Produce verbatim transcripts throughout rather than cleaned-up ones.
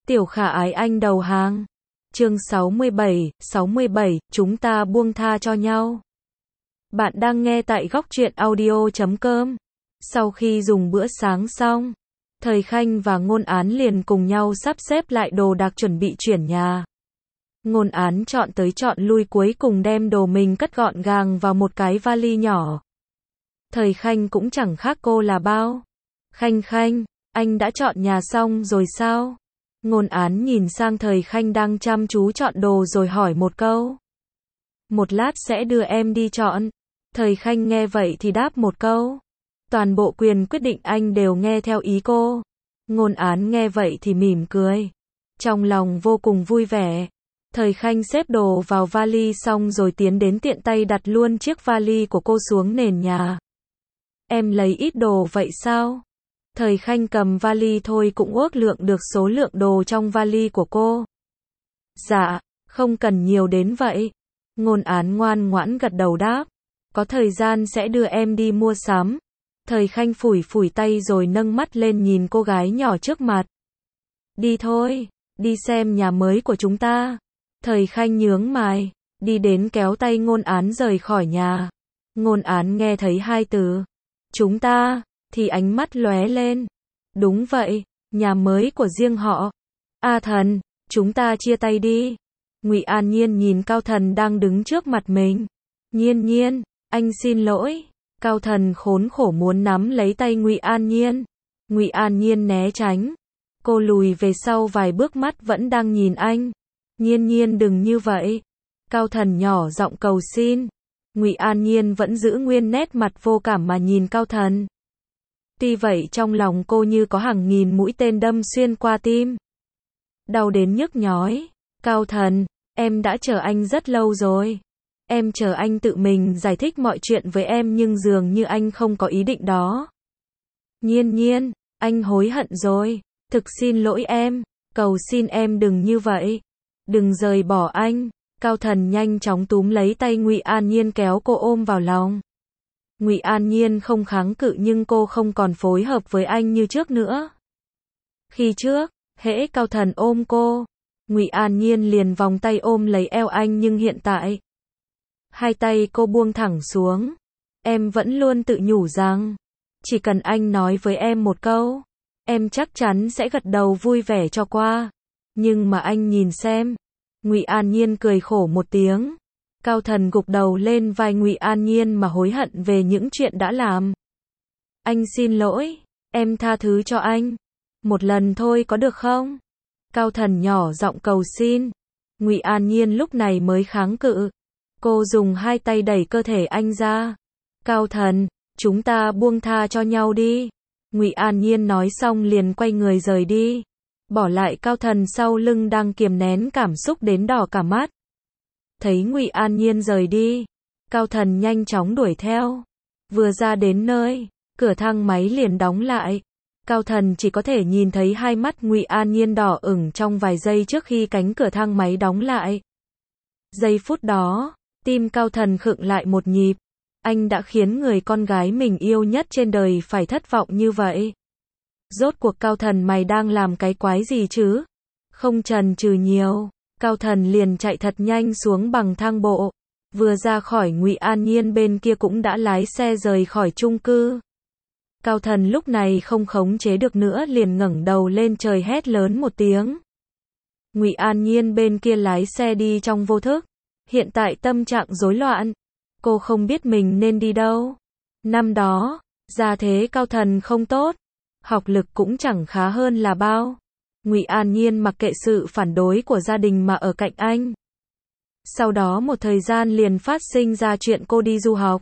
Tiểu Khả Ái anh đầu hàng. Chương sáu mươi bảy, sáu mươi bảy, chúng ta buông tha cho nhau. Bạn đang nghe tại góc truyện audio chấm com. Sau khi dùng bữa sáng xong, Thời Khanh và Ngôn Án liền cùng nhau sắp xếp lại đồ đạc chuẩn bị chuyển nhà. Ngôn Án chọn tới chọn lui cuối cùng đem đồ mình cất gọn gàng vào một cái vali nhỏ. Thời Khanh cũng chẳng khác cô là bao. Khanh Khanh, anh đã chọn nhà xong rồi sao? Ngôn Án nhìn sang Thời Khanh đang chăm chú chọn đồ rồi hỏi một câu. Một lát sẽ đưa em đi chọn. Thời Khanh nghe vậy thì đáp một câu. Toàn bộ quyền quyết định anh đều nghe theo ý cô. Ngôn Án nghe vậy thì mỉm cười. Trong lòng vô cùng vui vẻ. Thời Khanh xếp đồ vào vali xong rồi tiến đến tiện tay đặt luôn chiếc vali của cô xuống nền nhà. Em lấy ít đồ vậy sao? Thời Khanh cầm vali thôi cũng ước lượng được số lượng đồ trong vali của cô. Dạ, không cần nhiều đến vậy. Ngôn Án ngoan ngoãn gật đầu đáp. Có thời gian sẽ đưa em đi mua sắm. Thời Khanh phủi phủi tay rồi nâng mắt lên nhìn cô gái nhỏ trước mặt. Đi thôi, đi xem nhà mới của chúng ta. Thời Khanh nhướng mày, đi đến kéo tay Ngôn Án rời khỏi nhà. Ngôn Án nghe thấy hai từ chúng ta thì ánh mắt lóe lên. Đúng vậy, nhà mới của riêng họ. A Thần, chúng ta chia tay đi. Ngụy An Nhiên nhìn Cao Thần đang đứng trước mặt mình. Nhiên Nhiên, anh xin lỗi. Cao Thần khốn khổ muốn nắm lấy tay Ngụy An Nhiên. Ngụy An Nhiên né tránh. Cô lùi về sau vài bước, mắt vẫn đang nhìn anh. Nhiên Nhiên đừng như vậy. Cao Thần nhỏ giọng cầu xin. Ngụy An Nhiên vẫn giữ nguyên nét mặt vô cảm mà nhìn Cao Thần. Tuy vậy trong lòng cô như có hàng nghìn mũi tên đâm xuyên qua tim. Đau đến nhức nhói. Cao Thần, em đã chờ anh rất lâu rồi. Em chờ anh tự mình giải thích mọi chuyện với em nhưng dường như anh không có ý định đó. Nhiên Nhiên, anh hối hận rồi. Thực xin lỗi em. Cầu xin em đừng như vậy. Đừng rời bỏ anh. Cao Thần nhanh chóng túm lấy tay Ngụy An Nhiên kéo cô ôm vào lòng. Ngụy An Nhiên không kháng cự nhưng cô không còn phối hợp với anh như trước nữa. Khi trước, hễ Cao Thần ôm cô, Ngụy An Nhiên liền vòng tay ôm lấy eo anh nhưng hiện tại, hai tay cô buông thẳng xuống. Em vẫn luôn tự nhủ rằng, chỉ cần anh nói với em một câu, em chắc chắn sẽ gật đầu vui vẻ cho qua. Nhưng mà anh nhìn xem. Ngụy An Nhiên cười khổ một tiếng. Cao Thần gục đầu lên vai Ngụy An Nhiên mà hối hận về những chuyện đã làm. Anh xin lỗi, em tha thứ cho anh. Một lần thôi có được không? Cao Thần nhỏ giọng cầu xin. Ngụy An Nhiên lúc này mới kháng cự. Cô dùng hai tay đẩy cơ thể anh ra. Cao Thần, chúng ta buông tha cho nhau đi. Ngụy An Nhiên nói xong liền quay người rời đi. Bỏ lại Cao Thần sau lưng đang kiềm nén cảm xúc đến đỏ cả mắt. Thấy Ngụy An Nhiên rời đi, Cao Thần nhanh chóng đuổi theo. Vừa ra đến nơi, cửa thang máy liền đóng lại. Cao Thần chỉ có thể nhìn thấy hai mắt Ngụy An Nhiên đỏ ửng trong vài giây trước khi cánh cửa thang máy đóng lại. Giây phút đó, tim Cao Thần khựng lại một nhịp. Anh đã khiến người con gái mình yêu nhất trên đời phải thất vọng như vậy. Rốt cuộc Cao Thần mày đang làm cái quái gì chứ? Không chần chừ nhiều, Cao Thần liền chạy thật nhanh xuống bằng thang bộ. Vừa ra khỏi Ngụy An Nhiên bên kia cũng đã lái xe rời khỏi chung cư. Cao Thần lúc này không khống chế được nữa liền ngẩng đầu lên trời hét lớn một tiếng. Ngụy An Nhiên bên kia lái xe đi trong vô thức. Hiện tại tâm trạng rối loạn. Cô không biết mình nên đi đâu. Năm đó, gia thế Cao Thần không tốt. Học lực cũng chẳng khá hơn là bao. Ngụy An Nhiên mặc kệ sự phản đối của gia đình mà ở cạnh anh. Sau đó một thời gian liền phát sinh ra chuyện cô đi du học.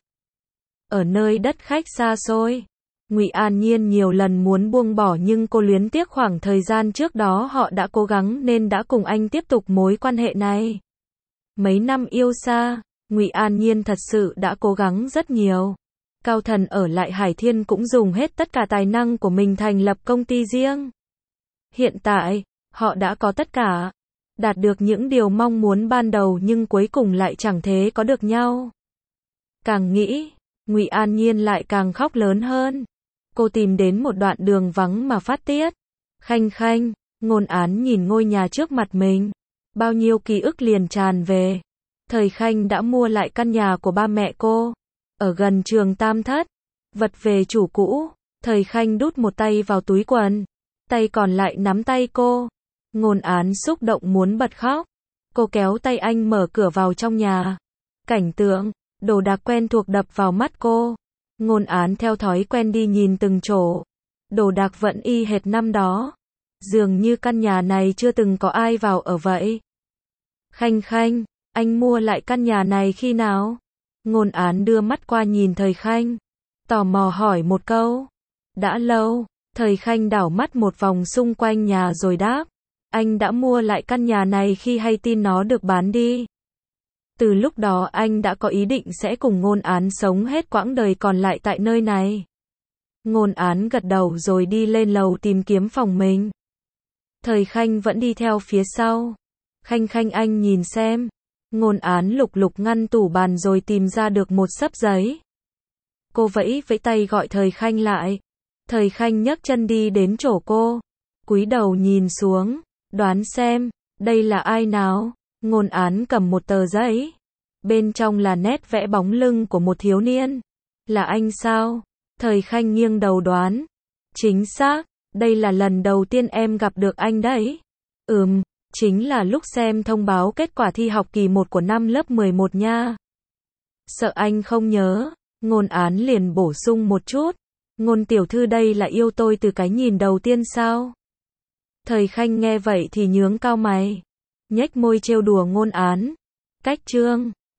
Ở nơi đất khách xa xôi. Ngụy An Nhiên nhiều lần muốn buông bỏ nhưng cô luyến tiếc khoảng thời gian trước đó họ đã cố gắng nên đã cùng anh tiếp tục mối quan hệ này. Mấy năm yêu xa, Ngụy An Nhiên thật sự đã cố gắng rất nhiều. Cao Thần ở lại Hải Thiên cũng dùng hết tất cả tài năng của mình thành lập công ty riêng. Hiện tại, họ đã có tất cả, đạt được những điều mong muốn ban đầu nhưng cuối cùng lại chẳng thế có được nhau. Càng nghĩ, Ngụy An Nhiên lại càng khóc lớn hơn. Cô tìm đến một đoạn đường vắng mà phát tiết. Khanh Khanh, Ngôn Án nhìn ngôi nhà trước mặt mình. Bao nhiêu ký ức liền tràn về. Thời Khanh đã mua lại căn nhà của ba mẹ cô. Ở gần trường Tam Thất. Vật về chủ cũ. Thời Khanh đút một tay vào túi quần. Tay còn lại nắm tay cô. Ngôn Án xúc động muốn bật khóc. Cô kéo tay anh mở cửa vào trong nhà. Cảnh tượng, đồ đạc quen thuộc đập vào mắt cô. Ngôn Án theo thói quen đi nhìn từng chỗ. Đồ đạc vẫn y hệt năm đó. Dường như căn nhà này chưa từng có ai vào ở vậy. Khanh Khanh, anh mua lại căn nhà này khi nào? Ngôn Án đưa mắt qua nhìn Thời Khanh. Tò mò hỏi một câu. Đã lâu. Thời Khanh đảo mắt một vòng xung quanh nhà rồi đáp. Anh đã mua lại căn nhà này khi hay tin nó được bán đi. Từ lúc đó anh đã có ý định sẽ cùng Ngôn Án sống hết quãng đời còn lại tại nơi này. Ngôn Án gật đầu rồi đi lên lầu tìm kiếm phòng mình. Thời Khanh vẫn đi theo phía sau. Khanh Khanh anh nhìn xem. Ngôn Án lục lục ngăn tủ bàn rồi tìm ra được một xấp giấy. Cô vẫy vẫy tay gọi Thời Khanh lại. Thời Khanh nhấc chân đi đến chỗ cô. Cúi đầu nhìn xuống. Đoán xem, đây là ai nào? Ngôn Án cầm một tờ giấy. Bên trong là nét vẽ bóng lưng của một thiếu niên. Là anh sao? Thời Khanh nghiêng đầu đoán. Chính xác, đây là lần đầu tiên em gặp được anh đấy. Ừm, chính là lúc xem thông báo kết quả thi học kỳ một của năm lớp mười một nha. Sợ anh không nhớ, Ngôn Án liền bổ sung một chút. Ngôn tiểu thư đây là yêu tôi từ cái nhìn đầu tiên sao? Thời Khanh nghe vậy thì nhướng cao mày. Nhếch môi trêu đùa Ngôn Án. Cách trương.